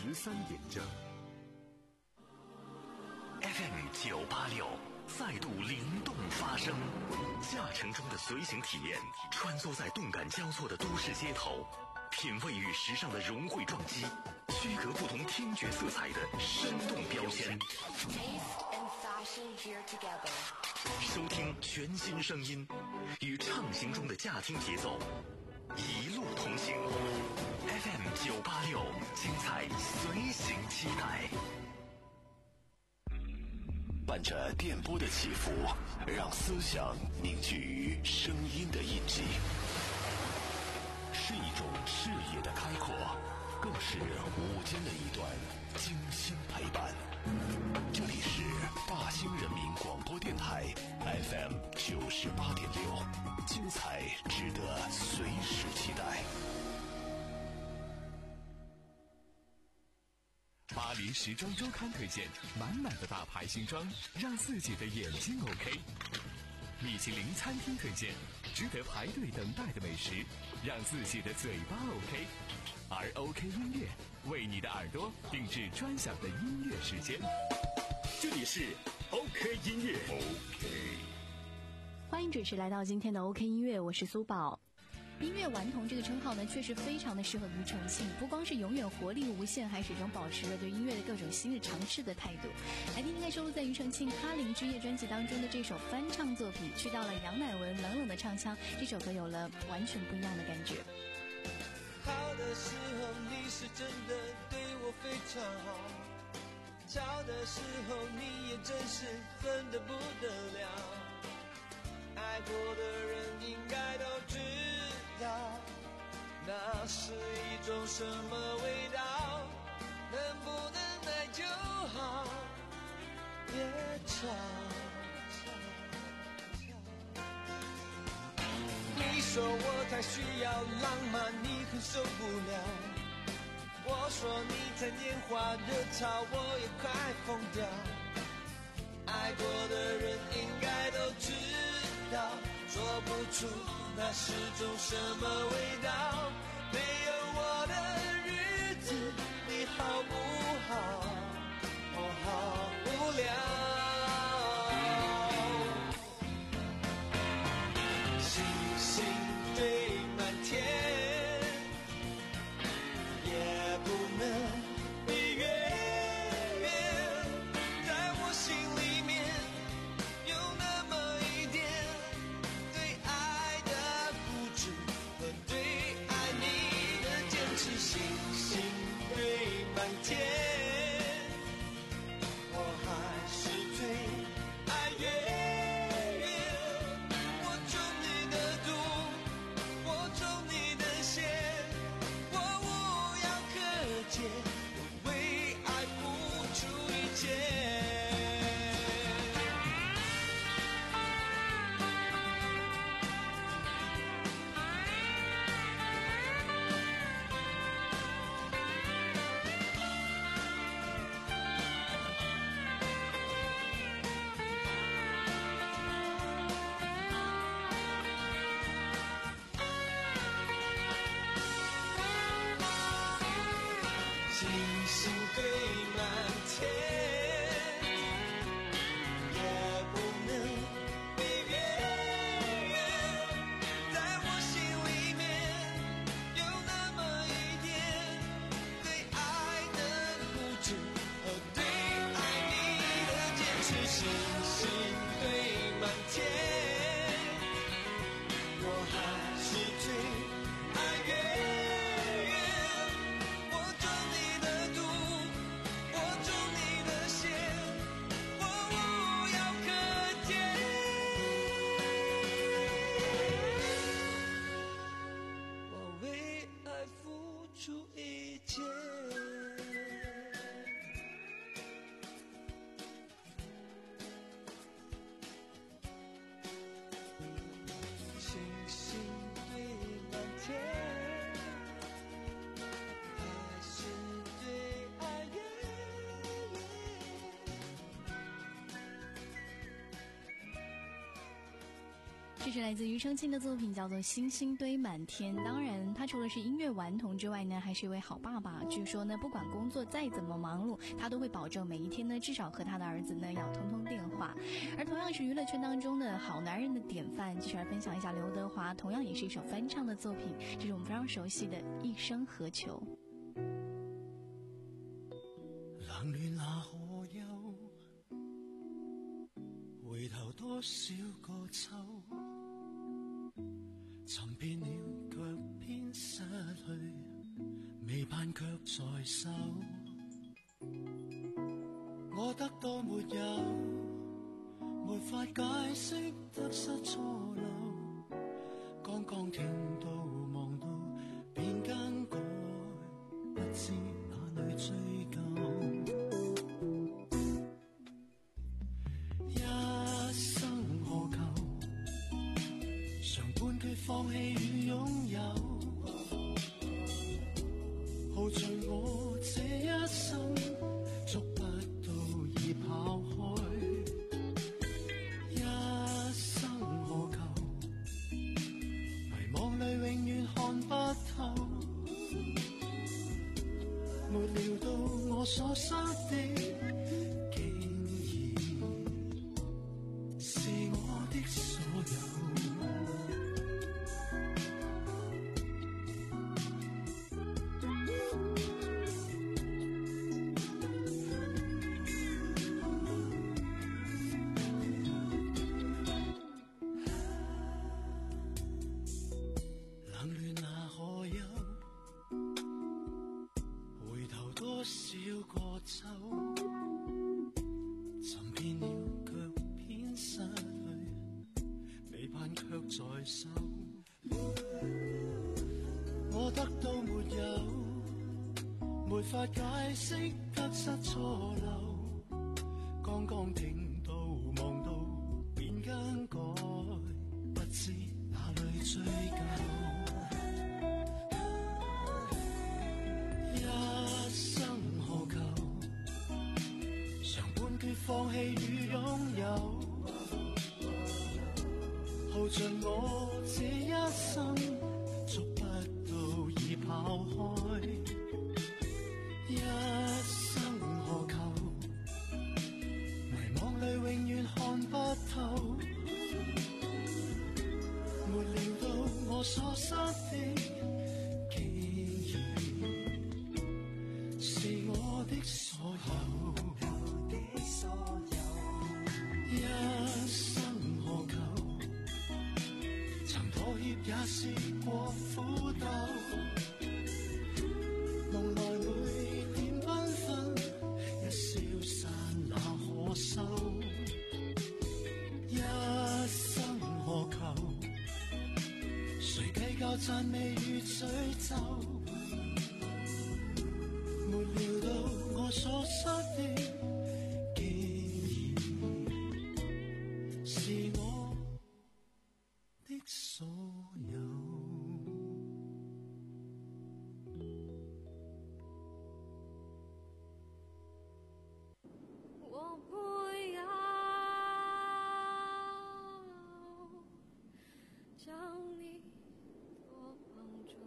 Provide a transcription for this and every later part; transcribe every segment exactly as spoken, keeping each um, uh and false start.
十三点整。 F M 九八六再度灵动发声，驾乘中的随行体验，穿梭在动感交错的都市街头，品味与时尚的融汇撞击，区隔不同听觉色彩的生动标签。收听全新声音，与畅行中的驾听节奏，一路同行。F M 九八六，精彩随行期待。 伴着电波的起伏，让思想凝聚于声音的印记，是一种视野的开阔，更是午间的一段精心陪伴。这里是大兴人民广播电台 F M 九十八点六，精彩值得随时期待。 巴黎时装周刊推荐满满的大牌新装，让自己的眼睛 OK。米其林餐厅推荐值得排队等待的美食，让自己的嘴巴 OK。而 OK 音乐为你的耳朵定制专享的音乐时间。这里是 OK 音乐 OK。 欢迎准时来到今天的 OK 音乐，我是苏宝。音乐顽童这个称号呢，确实非常的适合庾澄庆，不光是永远活力无限，还始终保持了对音乐的各种昔日尝试的态度。来听听看收录在庾澄庆《哈林之夜》专辑当中的这首翻唱作品，去到了杨乃文冷冷的唱腔，这首歌有了完全不一样的感觉。 好的时候你是真的对我非常好，吵的时候你也真是恨得不得了，爱过的人应该都知道，那是一种什么味道，能不能爱就好，别吵。你说我太需要浪漫，你很受不了，我说你太拈花惹草，我也快疯掉，爱过的人应该都知道，说不出那是种什么味道，没有我的日子你好不好？我好无聊。星星堆满天，也不能比月圆，在我心里面有那么一点对爱的固执和对爱你的坚持。星星堆满天，我还是最爱月圆，我中你的毒，我中你的邪，我无药可解，我为爱付出一切。 这是来自庾澄庆的作品，叫做《星星堆满天》。当然，他除了是音乐顽童之外呢，还是一位好爸爸。据说呢，不管工作再怎么忙碌，他都会保证每一天呢，至少和他的儿子呢要通通电话。而同样是娱乐圈当中的好男人的典范，继续来分享一下刘德华，同样也是一首翻唱的作品，这是我们非常熟悉的《一生何求》。 冷暖那可休，回頭多少個秋，尋遍了卻偏失去，未盼卻在手。我得到沒有，沒法解釋得失錯漏，剛剛聽到望到便更改，不知哪裏追究。放棄與擁有，耗盡我這一生，捉不到已跑開。一生何求？迷惘裏永遠看不透，沒料到我所失的，竟然是我的所有。我得到沒有，沒法解釋得失錯漏，剛剛聽到望到便更改，不知哪裏追究。一生何求？常半決放棄與擁有，耗盡我這一生，捉不到已跑開。一生何求？迷惘裏永遠看不透，沒料到我所失的，竟然是我的所有。一生何求？曾妥協也試過苦鬥，夢來每點繽紛，一消散那可收。一生何求？誰計較讚美與詛咒？沒料到我所失的，竟然是我的所有。 我不要将你多绑住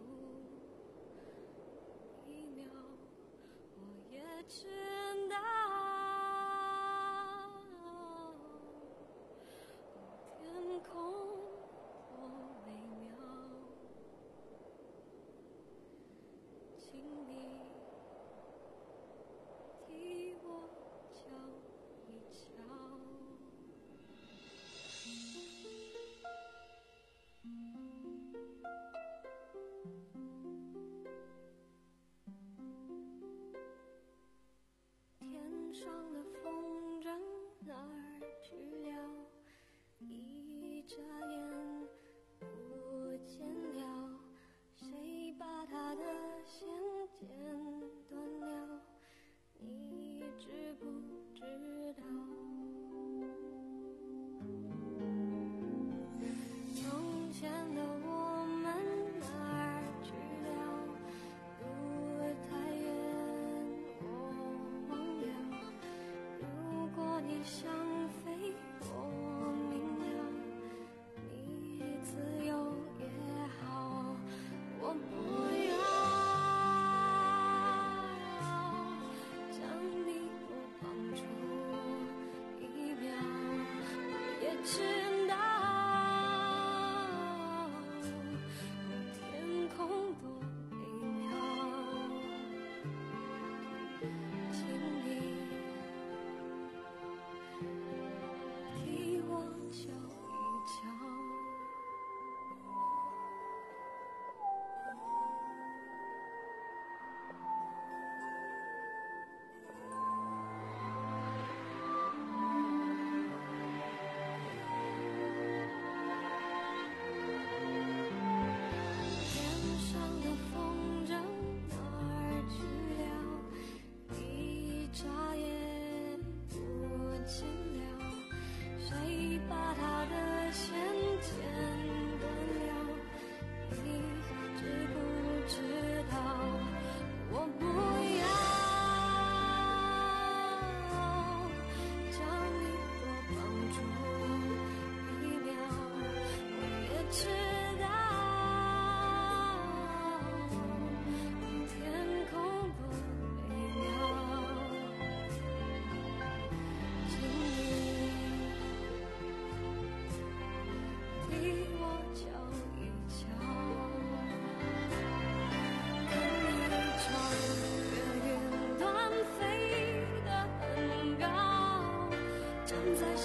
一秒，我也知道天空多美妙，请你替我瞧一瞧。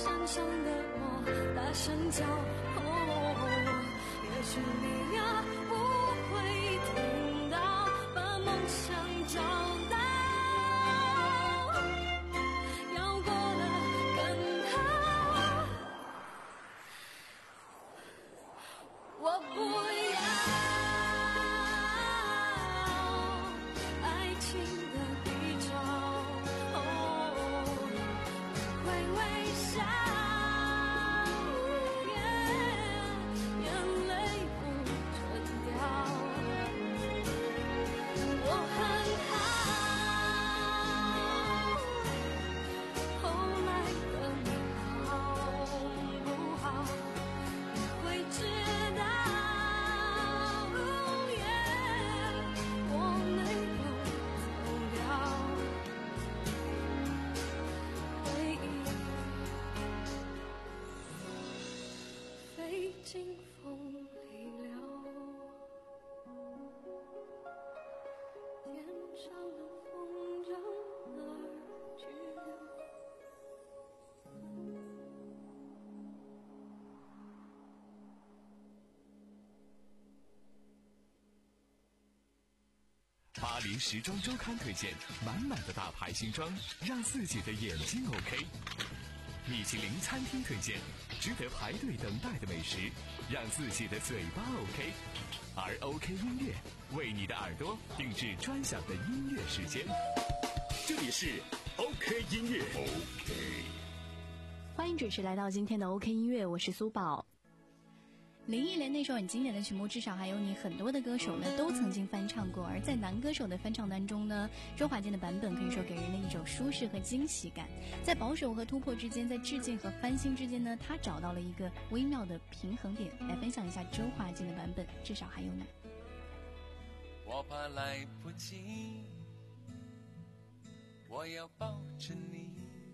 山上的我大声叫，哦，也许你呀不会听到，把梦想找到，要过得更好。我不要爱情的比较，哦，会微笑，眼泪不准掉。我很好，后来的你好不好，你会知道。我没有走掉，回忆飞进风里了，天上的风筝哪儿去了？ 巴黎时装周刊推荐满满的大牌新装，让自己的眼睛 OK。米其林餐厅推荐值得排队等待的美食，让自己的嘴巴 OK。而 OK 音乐为你的耳朵定制专享的音乐时间。 这里是 OK 音乐。OK， 欢迎准时来到今天的 OK 音乐，我是苏宝。林忆莲那首很经典的曲目，至少还有你很多的歌手呢都曾经翻唱过。而在男歌手的翻唱当中呢，周华健的版本可以说给人的一种舒适和惊喜感，在保守和突破之间，在致敬和翻新之间呢，他找到了一个微妙的平衡点。来分享一下周华健的版本，至少还有你。 我怕来不及，我要抱着你，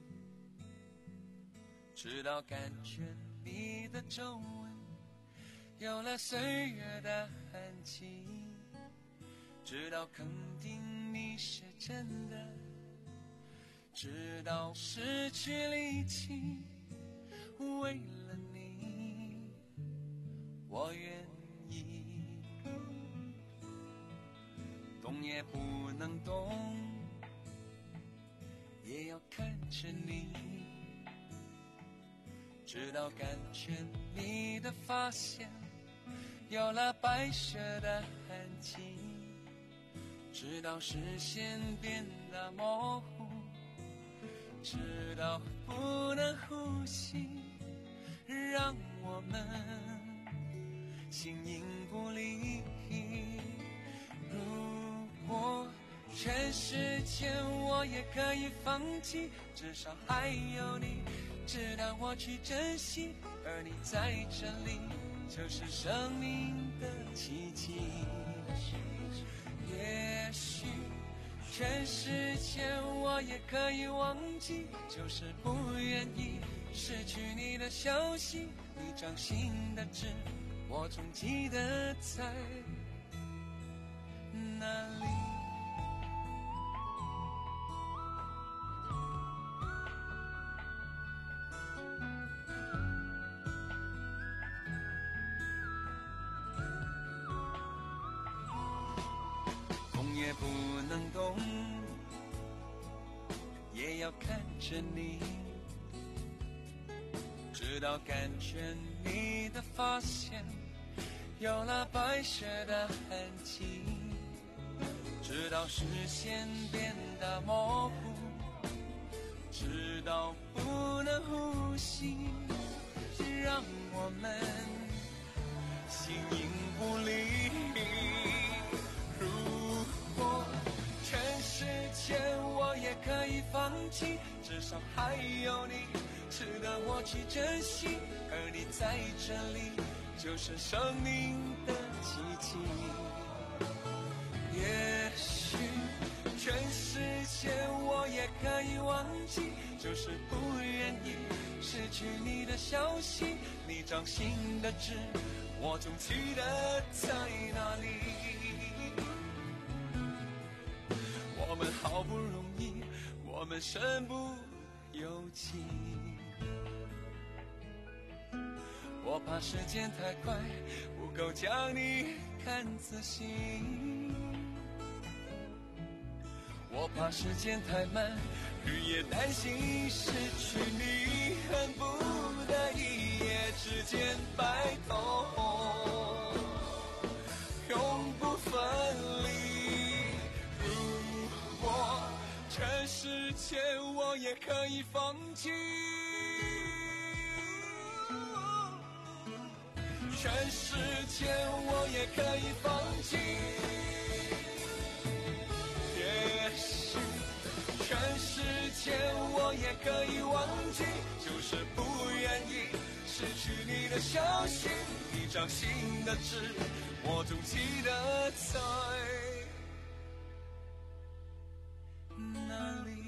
直到感觉你的皱纹有了岁月的痕迹，直到肯定你是真的，直到失去力气，为了你我愿意，动也不能动，也要看着你，直到感觉你的发线有了白雪的痕迹，直到视线变得模糊，直到不能呼吸，让我们形影不离。如果全世界我也可以放弃，至少还有你值得我去珍惜，而你在这里就是生命的奇迹。也许全世界我也可以忘记，就是不愿意失去你的消息，你掌心的痣我总记得在哪里。也不能动，也要看着你，直到感觉你的发线有了白雪的痕迹，直到视线变得模糊，直到不能呼吸，让我们形影不离。全世界我也可以放弃，至少还有你值得我去珍惜，而你在这里就是生命的奇迹。也许全世界我也可以忘记，就是不愿意失去你的消息，你掌心的痣我总记得在哪里。我们好不容易，我们身不由己， 我怕时间太快，不够将你看仔细。我怕时间太慢，日夜担心失去你，恨不得一夜之间白头，永不分离。如果全世界我也可以放弃，全世界我也可以放弃，也许全世界我也可以忘记，就是不愿意失去你的消息，一张新的纸我总记得在哪里。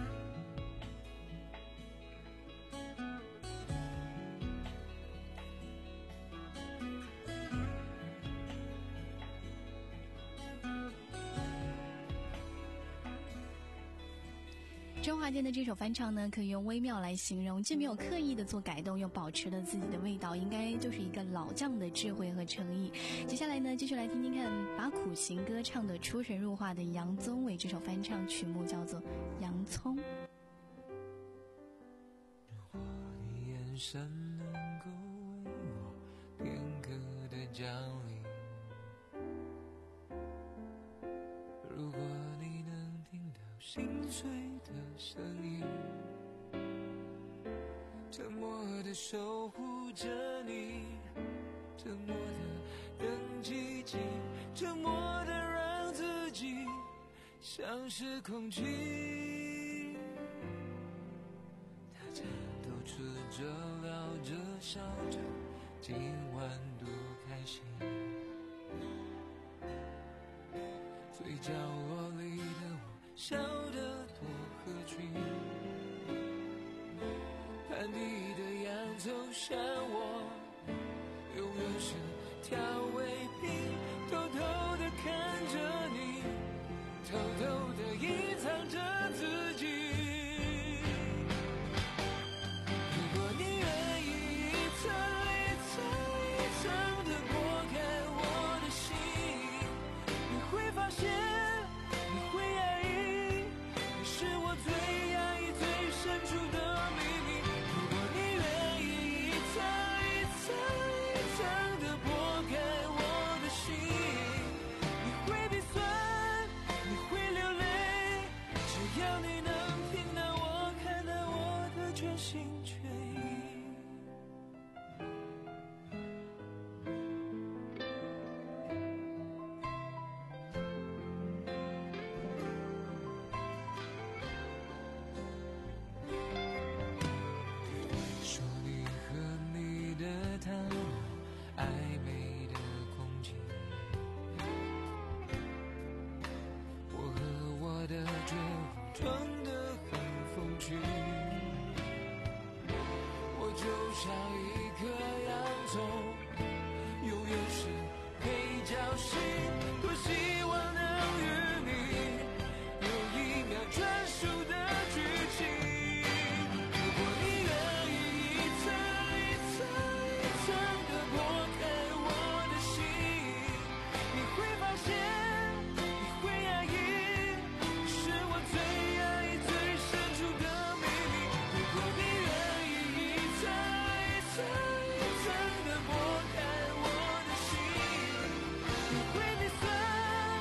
周华健的这首翻唱呢，可以用微妙来形容，既没有刻意的做改动，又保持了自己的味道，应该就是一个老将的智慧和诚意。接下来呢，继续来听听看把苦情歌唱的出神入化的杨宗纬这首翻唱曲目叫做《洋葱》。 如果你眼神能够为我片刻的降临，如果你能听到心碎的声音，沉默的守护着你，沉默的等奇迹，沉默的让自己像是空气。大家都吃着聊着笑着，今晚多开心，最角落里的我笑得多合群，盘底的洋葱像我永远是调味品，偷偷地看着你，偷偷地隐藏着自己。如果你愿意一层一层一层地剥开我的心，你会发现你会压抑，你是我最压抑最深处的秘密。如果你愿意一层一层一层地剥开我的心，你会鼻酸，你会流泪，只要你能听到我，看到我的全心全意。说你和你的他暧昧的空气，我和我的绝望装得很风趣，我就像一颗洋葱，永远是配角戏，多希望能与你有一秒专属的剧情。如果你愿意一层一层一层地剥开我的心，你会发现你会压抑，是我最压抑最深处的秘密。如果你愿意一层一层一层地剥开我的心，你会鼻酸，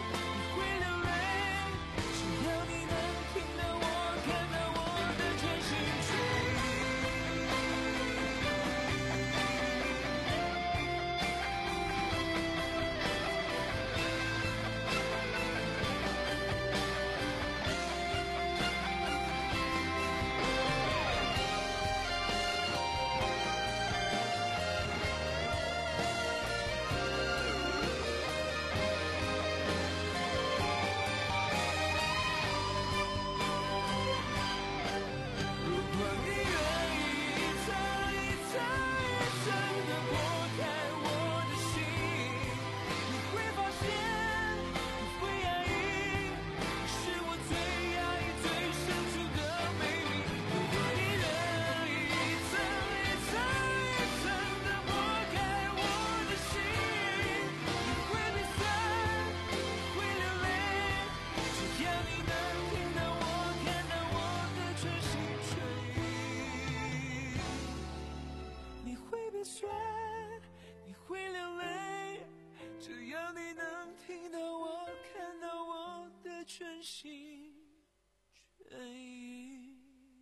全心全意。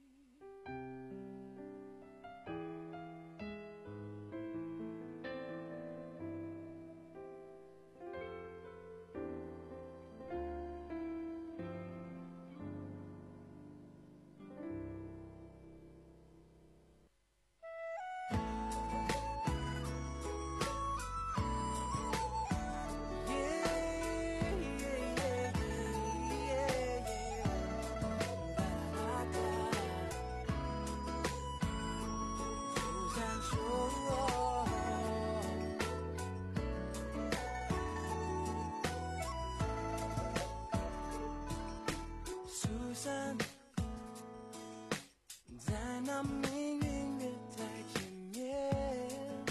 在那命运月台前面，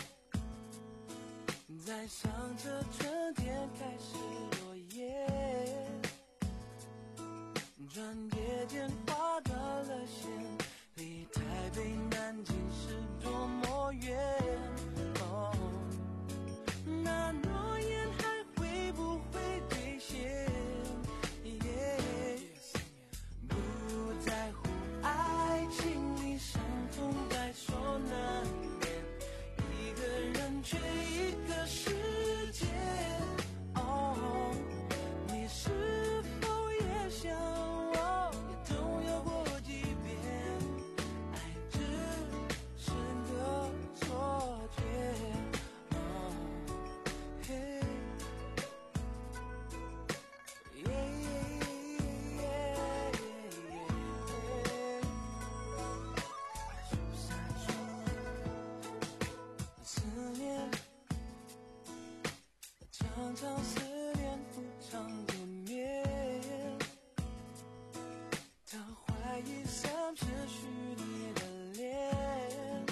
在想着春天开始落叶，转眼间划断了线，离台北南京是多么远。哦，那诺言还会不会兑现？不在乎爱情里伤痛在所难免，一个人却一个世界。哦，你是否也像我，也总有过几遍，爱只是个错觉。哦，嘿，耶。常常思念不常见面，他怀疑像是虚拟的脸，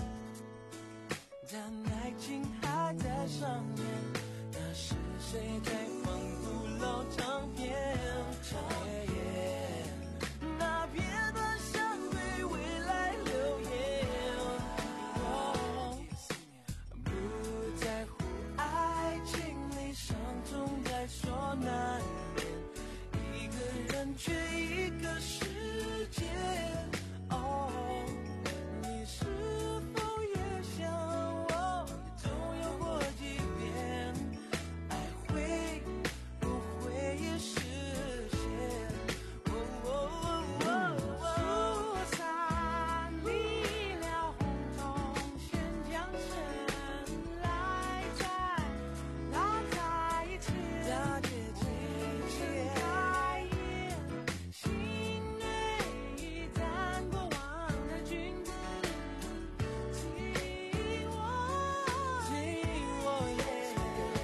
但爱情还在上演，那是谁在放古老唱片？那片段像对未来留言。哦，不在乎爱情伤痛在所难免，一个人却一个世界。哦，你是否也像我，也总有过几遍，爱会不会也实现？哦哦哦，疏散你了红铜线将神来摘，那大街前开眼，心内已淡过往的君子，听我，听我耶。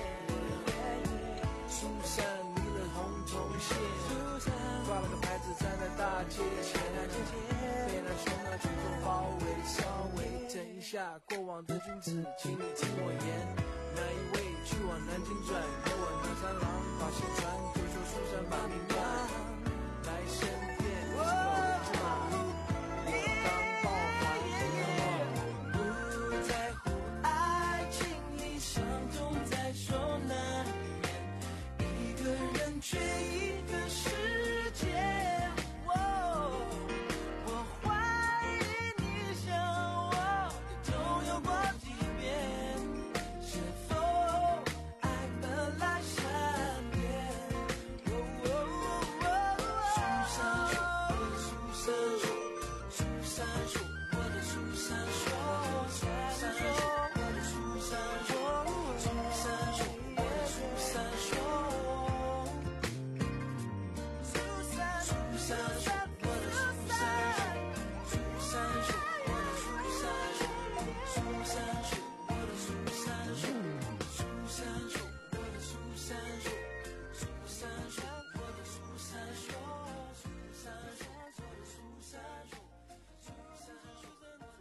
疏散你的红铜线，挂了个牌子站在大街前，被那凶恶群众包围包围。等一下，过往的君子，请你听我言。那一位去往南京转，有我那三郎把信传，就说书山把你乱来身边，是我之马，我当报还。不在乎爱情里伤痛在所难免，一个人却一个世界。哦，我怀疑你像我，也总有过几遍，是否爱本来善变？哦哦哦哦，树上树，树上树，我的树上树，树上树，我的树上树，树上树，我的树上树，树上树，树上树，我的树上树，树上树，我的树上树，树上树，我的树上树，树上树，我的树上树，树上树，我的树上树，树上树，我的树上树，树上树。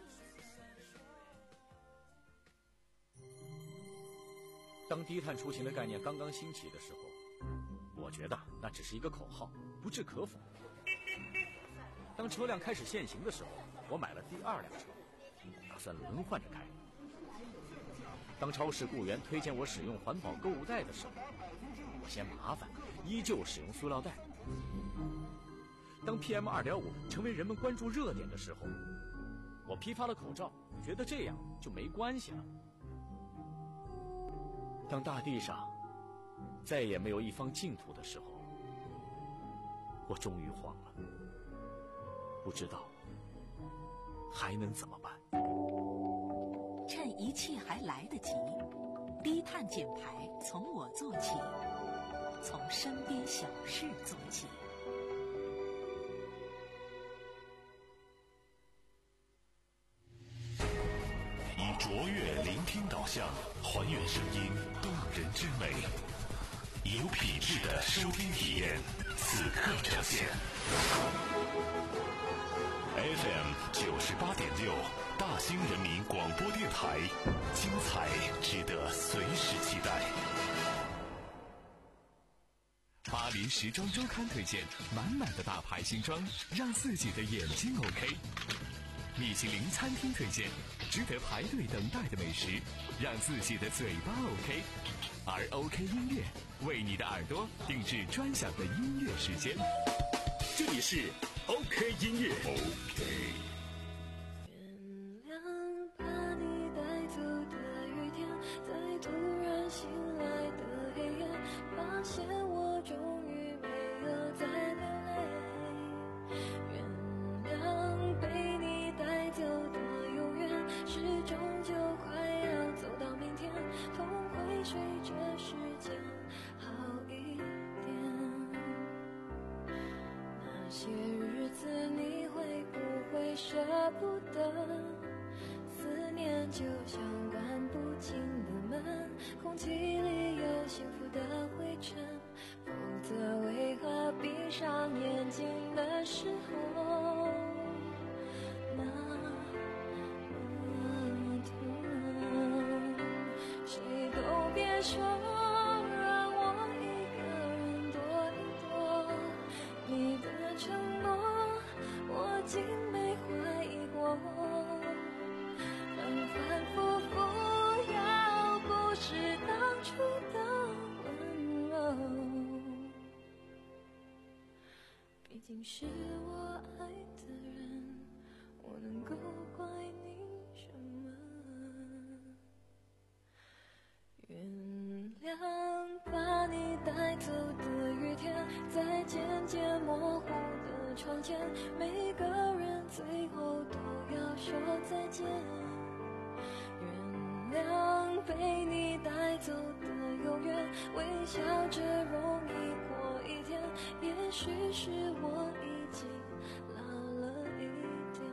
当低碳出行的概念刚刚兴起的时候，我觉得那只是一个口号，不置可否。当车辆开始限行的时候，我买了第二辆车，打算轮换着开。当超市雇员推荐我使用环保购物袋的时候，我嫌麻烦，依旧使用塑料袋， 当 P M 二点五 成为人们关注热点的时候，我批发了口罩，觉得这样就没关系了。当大地上再也没有一方净土的时候，我终于慌了，不知道还能怎么办。 趁一切还来得及，低碳减排从我做起，从身边小事做起。 以卓越聆听导向，还原声音动人之美，有品质的收听体验，此刻呈现。F M 九十八点六，大兴人民广播电台，精彩值得随时期待。 巴黎时装周刊推荐满满的大牌新装，让自己的眼睛 OK。米其林餐厅推荐值得排队等待的美食，让自己的嘴巴 OK。而 OK 音乐为你的耳朵定制专享的音乐时间。这里是 OK 音乐。OK。 原谅把你带走的雨天，在突然醒来的黑夜，发现我终于没有再流泪。原谅被你带走的永远，是终究快要走到明天，痛会随着时间好一点。那些日子你会不会舍不得？思念就像关不紧的门，空气里有幸福的灰尘，否则为何闭上眼睛的时候那么痛？谁都别说让我一个人躲一躲，你的承诺我竟没怀疑过，反反复复要不是当初的温柔，毕竟是我爱的人，我能够怪你什么？原谅把你带走的雨天，在渐渐模糊的窗前，每个人最后都要说再见。原谅被你带走的永远，微笑着容易过一天，也许是我已经老了一点。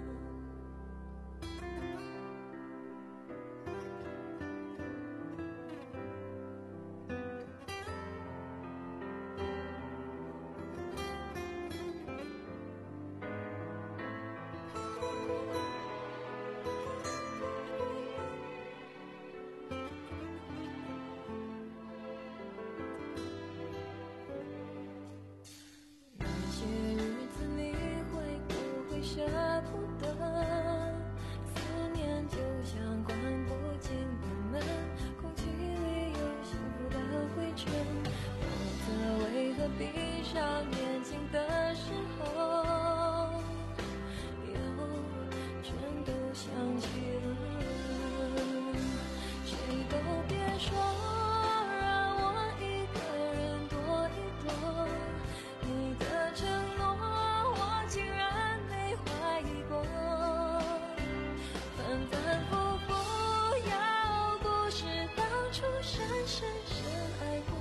那些日子你会不会舍不得？思念就像关不紧的门，空气里有幸福的灰尘，否则为何闭上眼睛的时候又全都想起了？谁都别说让我一个人躲一躲，你的承诺我竟然没怀疑过，反反复复要不是当初深深深爱过，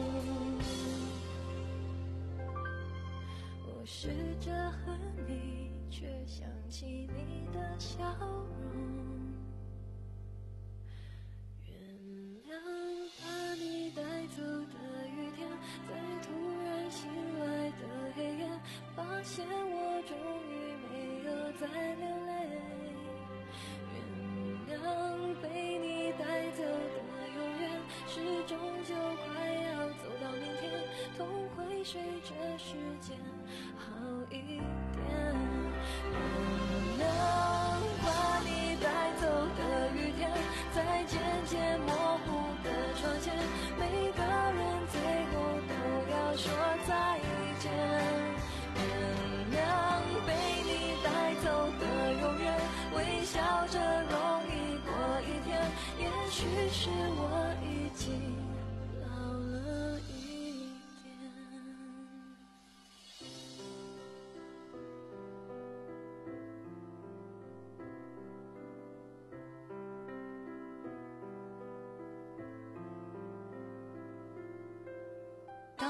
我试着恨你，却想起你的笑容。原谅把你带走的雨天，在突然醒来的黑夜，发现我终于没有再流泪。原谅被你带走的永远，是终究快要走到明天，痛会随着时间好一点。原谅把你带走的雨天，在渐渐模糊的窗前，每个人最后都要说再见。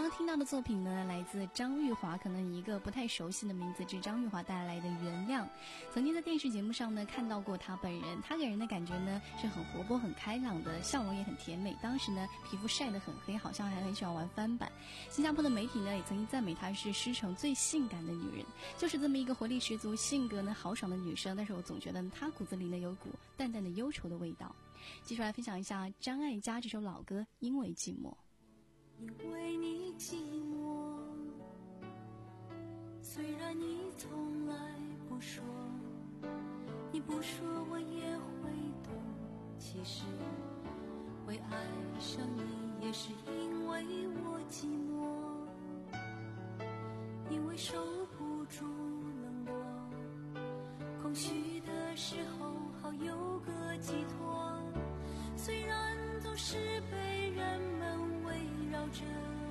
刚刚听到的作品呢，来自张玉华，可能一个不太熟悉的名字，是张玉华带来的《原谅》。曾经在电视节目上呢看到过他本人，他给人的感觉呢是很活泼、很开朗的，笑容也很甜美。当时呢皮肤晒得很黑，好像还很喜欢玩翻版。新加坡的媒体呢也曾经赞美她是狮城最性感的女人，就是这么一个活力十足、性格呢豪爽的女生。但是我总觉得她骨子里呢有股淡淡的忧愁的味道。继续来分享一下张艾嘉这首老歌《因为寂寞》。 因为你寂寞，虽然你从来不说，你不说我也会懂。其实会爱上你也是因为我寂寞，因为受不住冷落，空虚的时候好有个寄托。虽然总是被人们围绕着，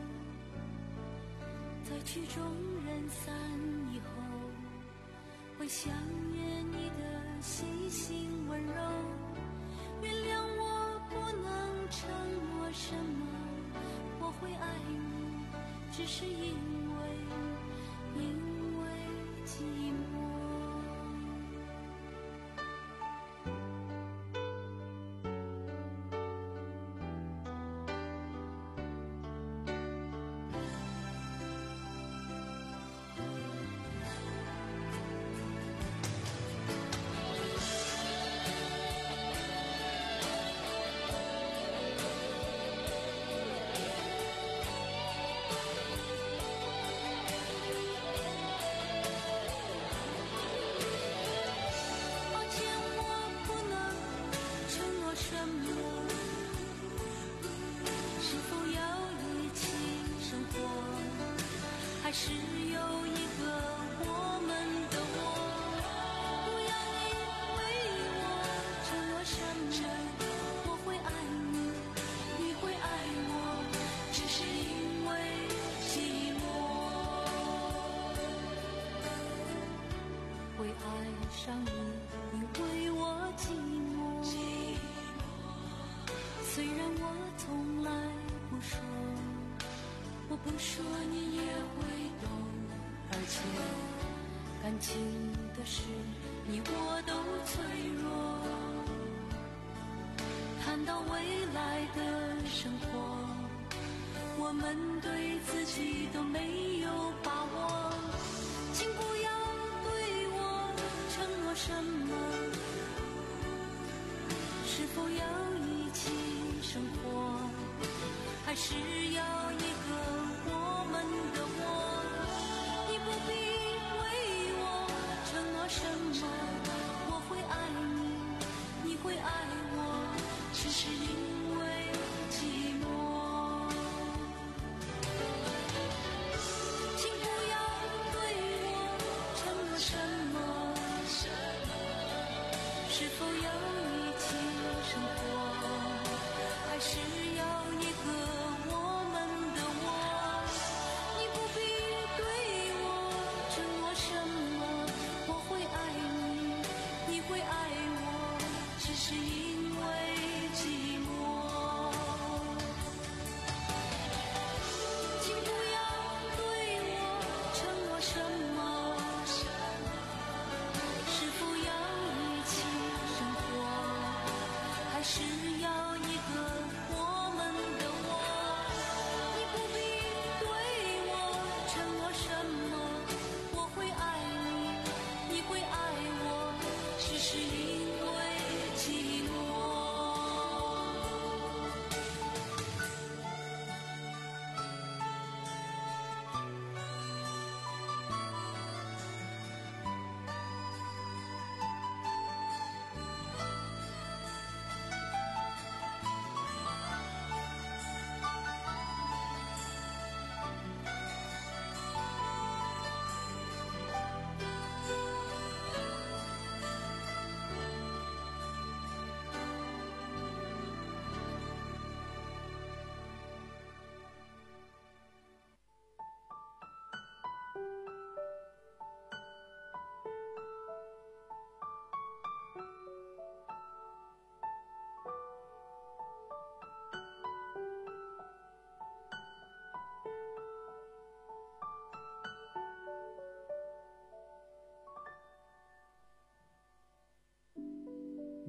在曲终人散以后，会想念你的细心温柔。原谅我不能承诺什么，我会爱你，只是因为因为寂寞。还是有一个我们的我，不要你为我承诺什么，我会爱你，你会爱我，只是因为寂寞。会爱上你，因为我寂寞。虽然我从来不说，我不说你也会懂，而且感情的事你我都脆弱。谈到未来的生活，我们对自己都没有把握。请不要对我承诺什么，是否要一起生活，还是要一个我们的我。你不必为我承诺什么，我会爱你，你会爱我，只是因为寂寞。请不要对我承诺什么，是否要一起生活，还是要一个我们的我。你不必对我承诺什么，我会爱你，你会爱我，只是因为寂寞。请不要对我承诺什么，是否要一起生活，还是要一个我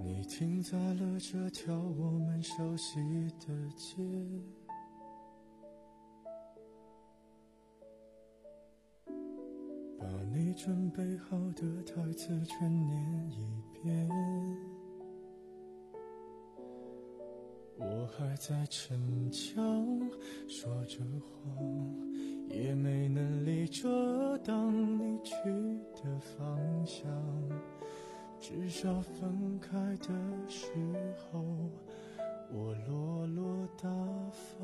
你停在了这条我们熟悉的街，把你准备好的台词全念一遍。我还在逞强说着谎，也没能力遮挡你去的方向，至少分开的时候我落落大方。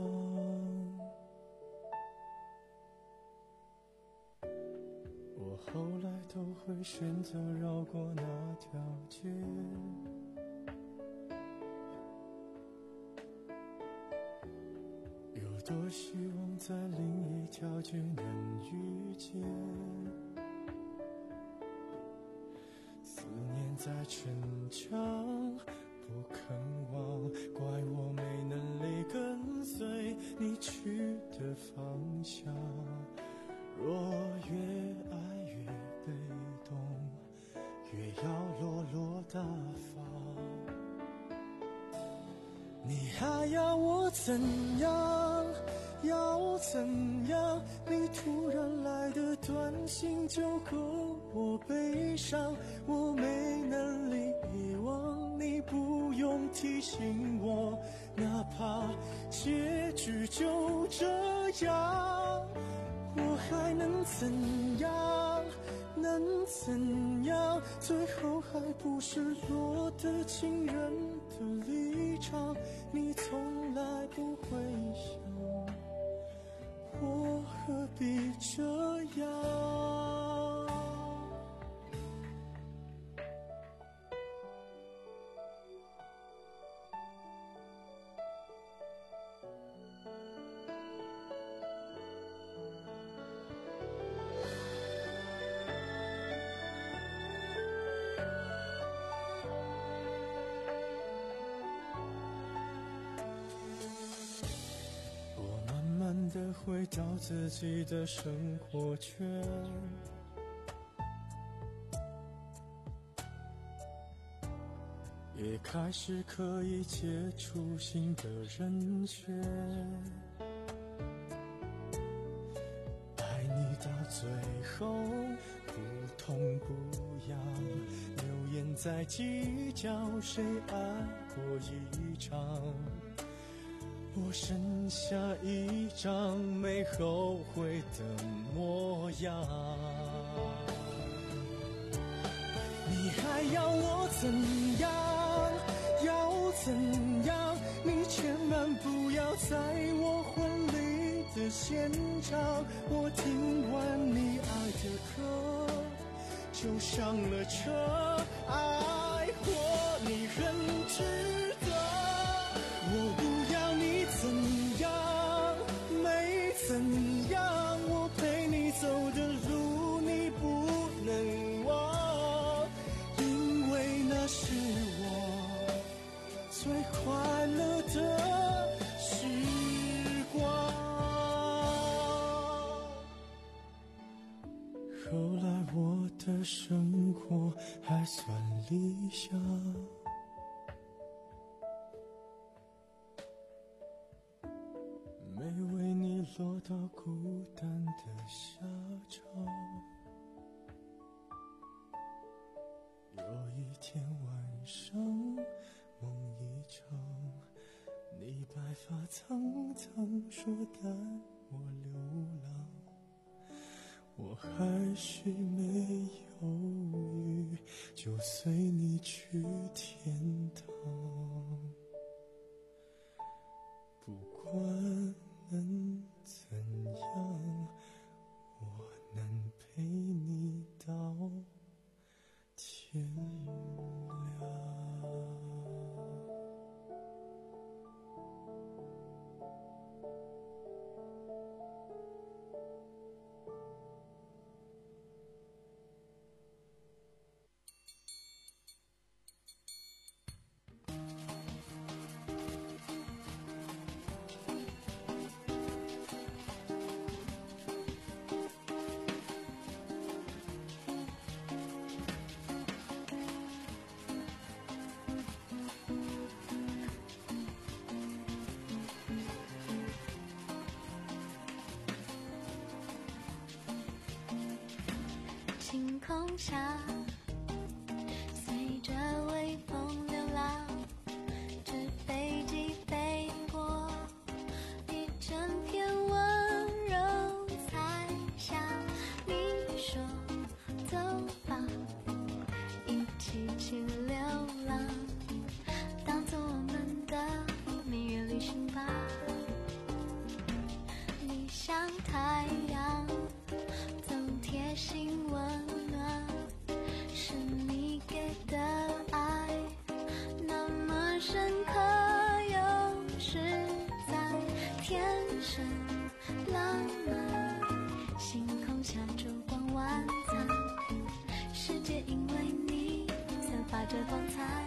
我后来都会选择绕过那条街，有多希望在另一条街能遇见，思念在逞强不肯忘，怪我没能力跟随你去的方向，若越爱越被动，越要落落大方。你还要我怎样？要怎样？你突然来的短信就够我悲伤，我没能力遗忘，你不用提醒我，哪怕结局就这样，我还能怎样？能怎样？最后还不是落得情人的立场，你从来不会想，我何必这样？的回到自己的生活圈，也开始可以接触新的人选，爱你到最后不痛不痒，流言在计较谁爱过一场，我剩下一张没后悔的模样。你还要我怎样？要怎样？你千万不要在我婚礼的现场，我听完你爱的歌就上了车，爱过你很值得，我不要你怎样，没怎样，我陪你走的路你不能忘，因为那是我最快乐的时光。后来我的生活还算理想，没为你落到孤单的下场。有一天晚上梦一场，你白发苍苍说带我流浪，我还是没犹豫就随你去天堂，不管能怎样，我能陪你到天亮。 空下，随着微风流浪，纸飞机飞过一整片温柔彩霞。你说走吧，一起去流浪，当作我们的蜜月旅行吧。你像太阳，总贴心温暖，是你给的爱，那么深刻又实在，天生浪漫。星空下烛光晚餐，世界因为你散发着光彩，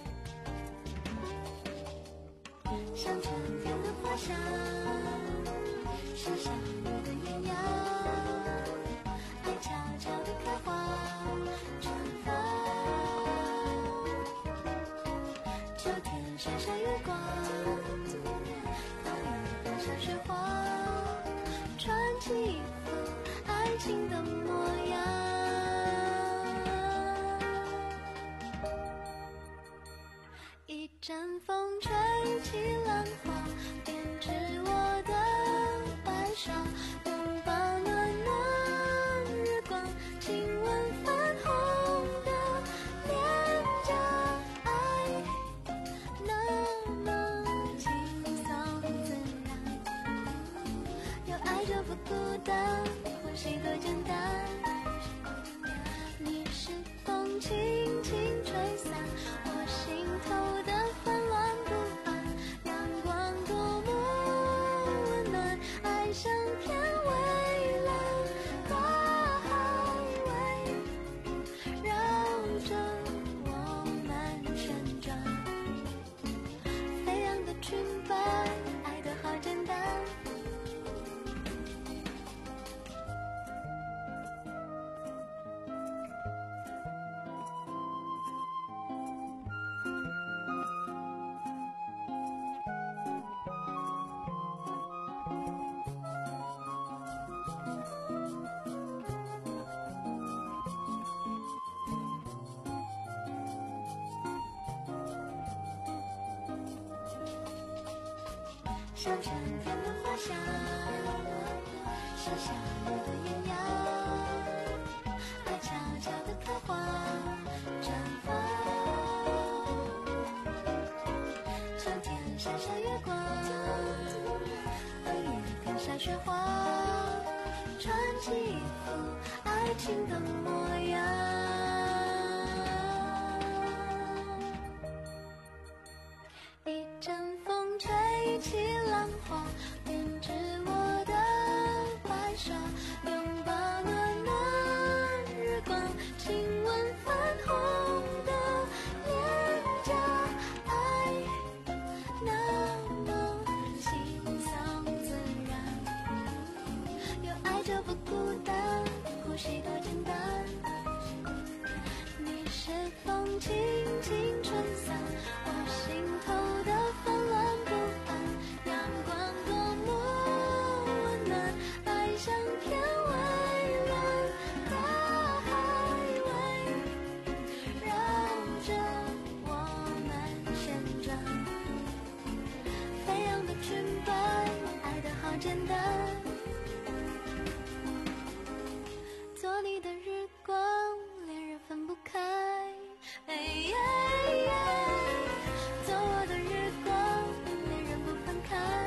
像春天的花香，是夏日的艳阳，爱悄悄地开花绽放。秋天晒晒月光，冬日的小雪花，穿起一副爱情的模样。一阵风吹起浪花，编织我的白纱，拥抱暖暖日光，亲吻泛红的脸颊，爱那么轻松自然，有爱就不孤单，呼吸多简单。你是风轻轻吹散我心头的纷乱不安，阳光多么温暖，爱像片蔚蓝大海围绕着我们旋转，飞扬的裙摆，爱得好简单。像春天的花香，是夏日的艳阳，爱悄悄地开花绽放。秋天晒晒月光，冬夜看下雪花，穿起一副爱情的模样。一阵风吹起浪花，编织我的白纱，拥抱暖暖日光，亲吻泛红的脸颊，爱那么轻松自然，有爱就不孤单，呼吸多简单。你是风轻轻吹散我心头的纷乱不安，阳光多么温暖，爱像片蔚蓝大海围绕着我们旋转，飞扬的裙摆，爱得好简单。做你的日光，恋人分不开。哎耶耶，做我的日光，恋人不分开。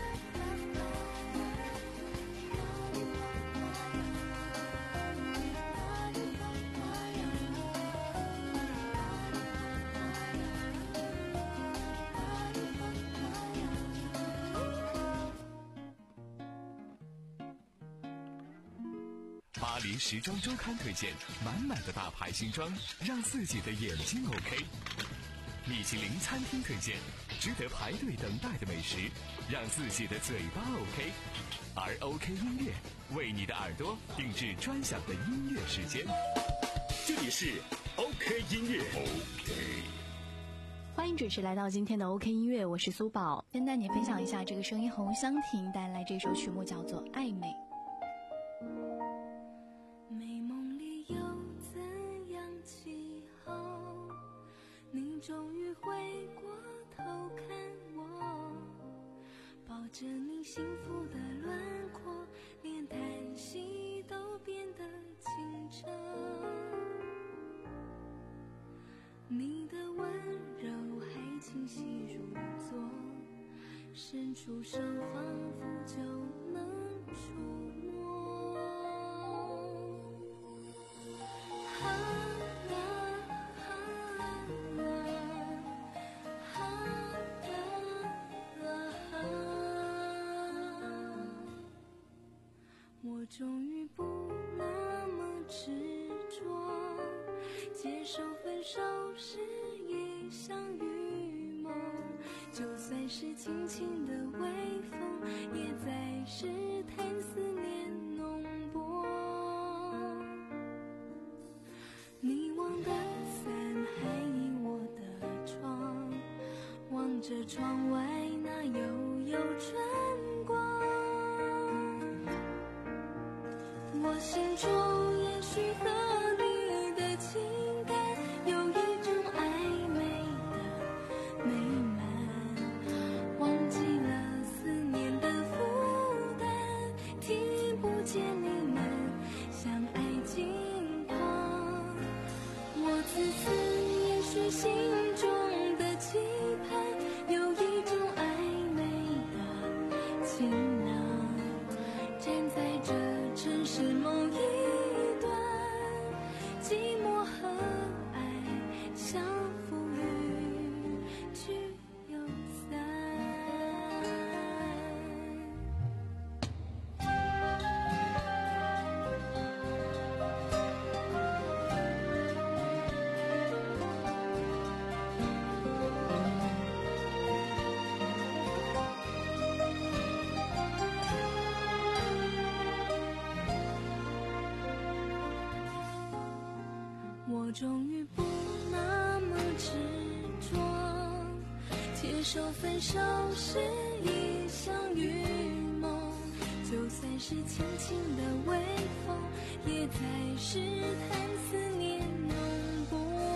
巴黎时装周刊推荐满满的大牌新装，让自己的眼睛 OK。米其林餐厅推荐值得排队等待的美食，让自己的嘴巴 OK。而 OK 音乐为你的耳朵定制专享的音乐时间。 这里是 OK 音乐。OK。 欢迎准时来到今天的 OK 音乐，我是苏宝，跟带你分享一下这个声音洪湘婷带来这首曲目叫做《暧昧》。 美梦里有你幸福的轮廓，连叹息都变得清澈。你的温柔还清晰如昨，伸出手仿佛就能触摸。啊啊啊啊啊啊啊！我终于不那么执着，接受分手是一场雨梦，就算是轻轻的微风，也在试探思念浓薄。你忘的伞还倚我的窗，望着窗外那悠悠春光。我心中也许和你的情感有一种暧昧的美满，忘记了思念的负担，听不见你们相爱近况。我自私，也许心中的期盼有一种暧昧的情囊，站在这城市某一端，寂寞和爱相扶与聚又散。我终于不那么执着，接受分手是一场雨梦，就算是轻轻的微风，也在试探思念浓薄。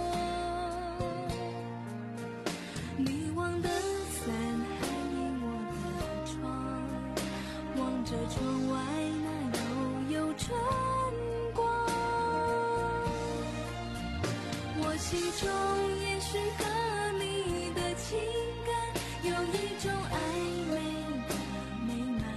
你忘的伞还倚我的窗，望着窗外那悠悠春光。我心中也许和你的情感有一种暧昧的美满，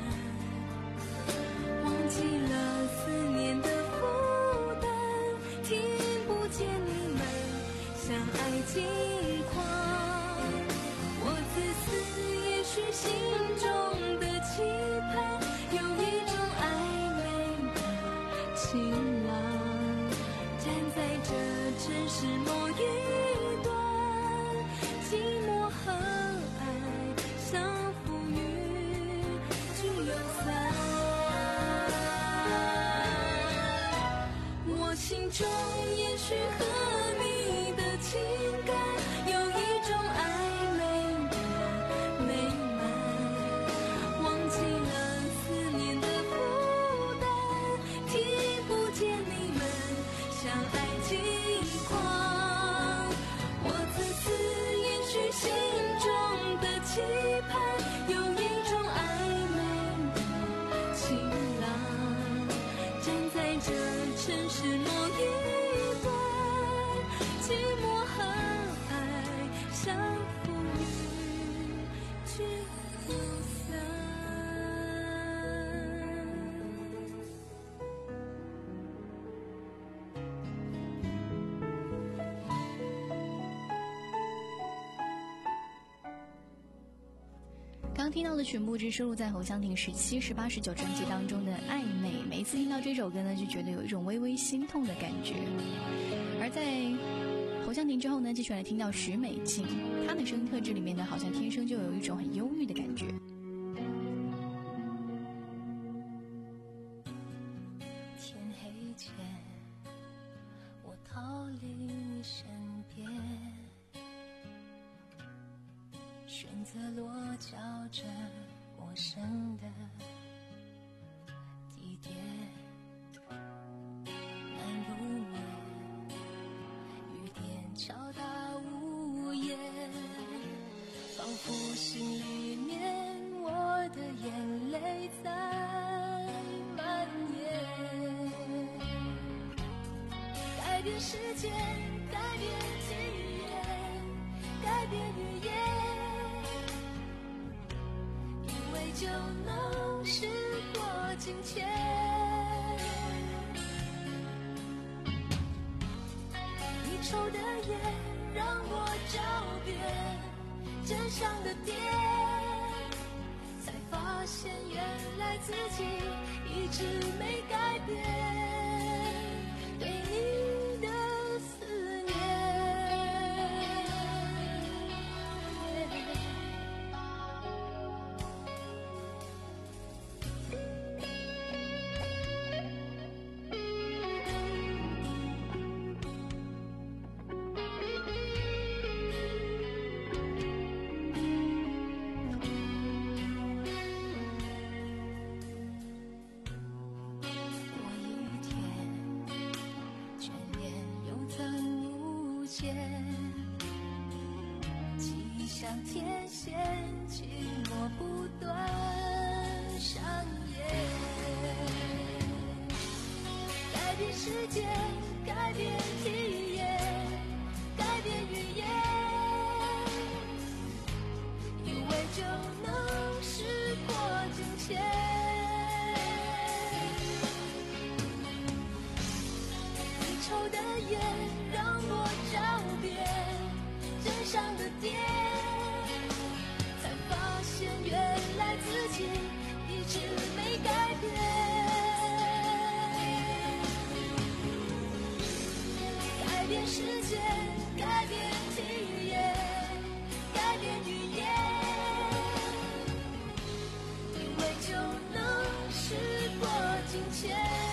忘记了思念的负担，听不见你们相爱近况。我自私，也许心中的期盼有一种暧昧的情郎，站在这城市某一端，寂寞和爱相扶与聚又散。我心中也许和你的情感有一种暧昧的美满，忘记了思念的负担，听不见你们相爱近况。我自私，也许心中的期盼有一种暧昧的情郎，站在这城市某一端，寂寞和爱相扶与聚又散。 刚听到的曲目是收录在侯湘婷十七、十八、十九专辑当中的《暧昧》，每一次听到这首歌呢，就觉得有一种微微心痛的感觉。而在侯湘婷之后呢，继续来听到许美静，她的声音特质里面呢，好像天生就有一种很忧郁的感觉。 天黑前，我逃离你身边，选择落脚这陌生的地点，难入眠，雨点敲打屋檐，仿佛心里面我的眼变世界，改变体验，改变语言，以为就能时过境迁。你抽的烟让我找遍真相的点，才发现原来自己一直没改变对你的思念。像天线，寂寞不断上演，改变世界，改变体验，改变语言，以为就能时过境迁。你抽的烟让我找遍真相的点，原来自己一直没改变，改变世界，改变体验，改变语言，以为就能时过境迁。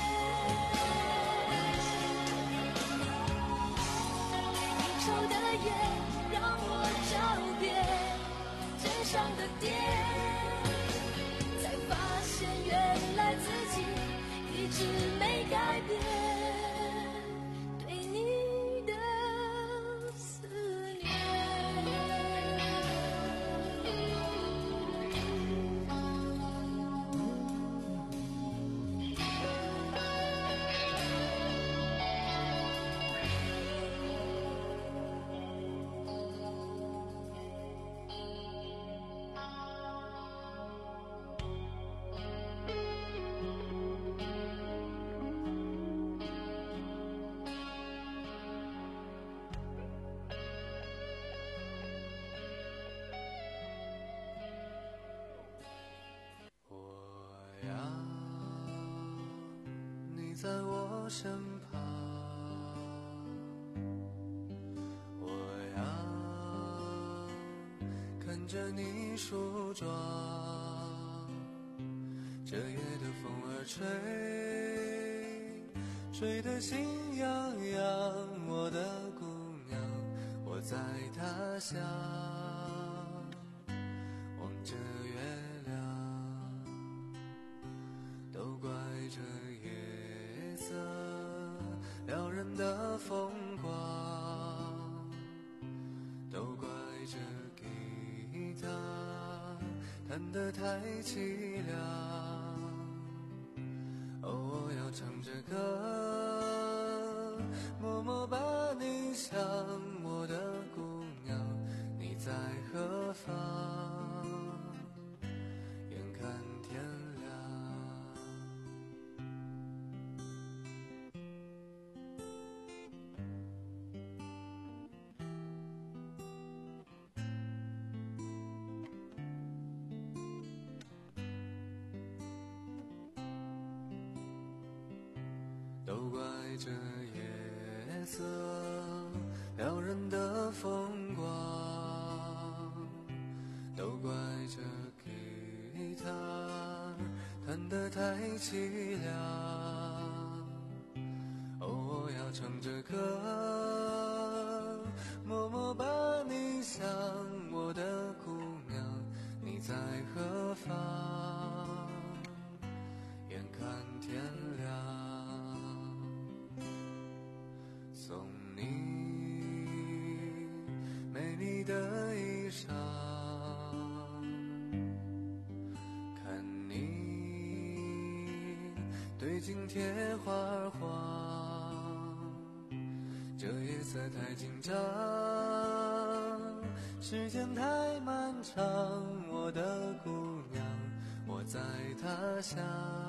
你抽的烟让我找遍真相的点，才发现原来自己一直没改变对你的思念。 在我身旁，我要看着你梳妆，这夜的风儿吹，吹得心痒痒，我的姑娘，我在他乡望着月亮，都怪这夜色撩人的风光，都怪这吉他弹得太凄凉。哦，我要唱着歌，默默把你想，我的姑娘，你在何方？眼看天都怪这夜色撩人的风光，都怪这吉他弹得太凄凉。哦，我要唱着歌，默默把你想，我的姑娘，你在何方？眼看天亮，送你美丽的衣裳，看你对镜贴花黄， 色太紧张，时间太漫长，我的姑娘，我在他乡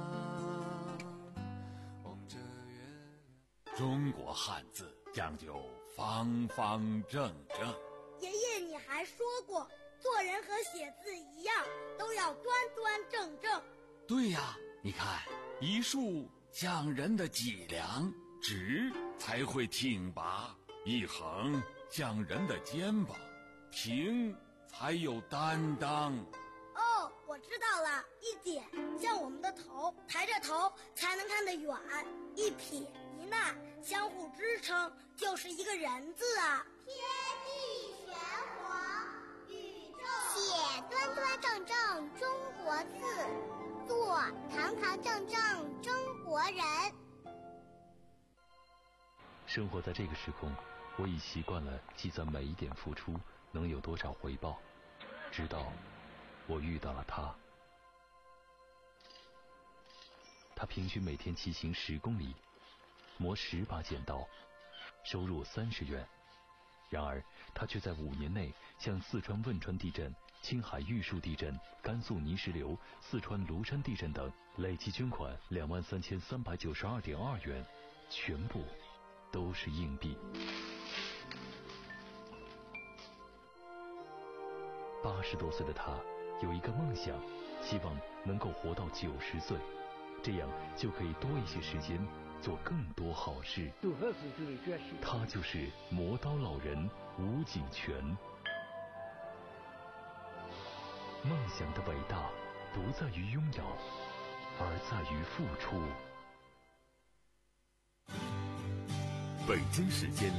望着月亮。 中国汉字讲究方方正正。 爷爷，你还说过，做人和写字一样，都要端端正正。 对呀，你看，一竖讲人的脊梁，直才会挺拔；一横讲人的肩膀，平才有担当。 哦，我知道了，一点像我们的头，抬着头才能看得远；一撇一捺相互支撑，就是一个人字啊。 天地玄黄，宇宙写端端正正中国字，做堂堂正正中国人。 生活在这个时空，我已习惯了计算每一点付出能有多少回报，直到我遇到了他。他平均每天骑行十公里，磨十把剪刀，收入三十元。然而他却在五年内向四川汶川地震、青海玉树地震、甘肃泥石流、四川庐山地震等累计捐款两万三千三百九十二点二元，全部都是硬币。八十多岁的他有一个梦想，希望能够活到九十岁，这样就可以多一些时间做更多好事。他就是磨刀老人吴景全。梦想的伟大不在于拥有，而在于付出。 北京时间